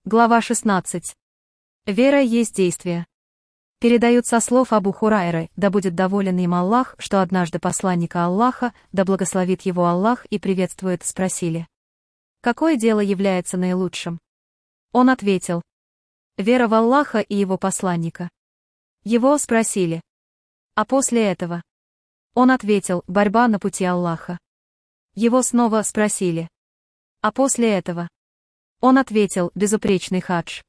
Глава 16. Вера есть действие. Передают со слов Абу Хурайры, да будет доволен им Аллах, что однажды посланника Аллаха, да благословит его Аллах и приветствует, спросили: какое дело является наилучшим? Он ответил: вера в Аллаха и его посланника. Его спросили: а после этого? Он ответил: борьба на пути Аллаха. Его снова спросили: а после этого? Он ответил: безупречный хадж.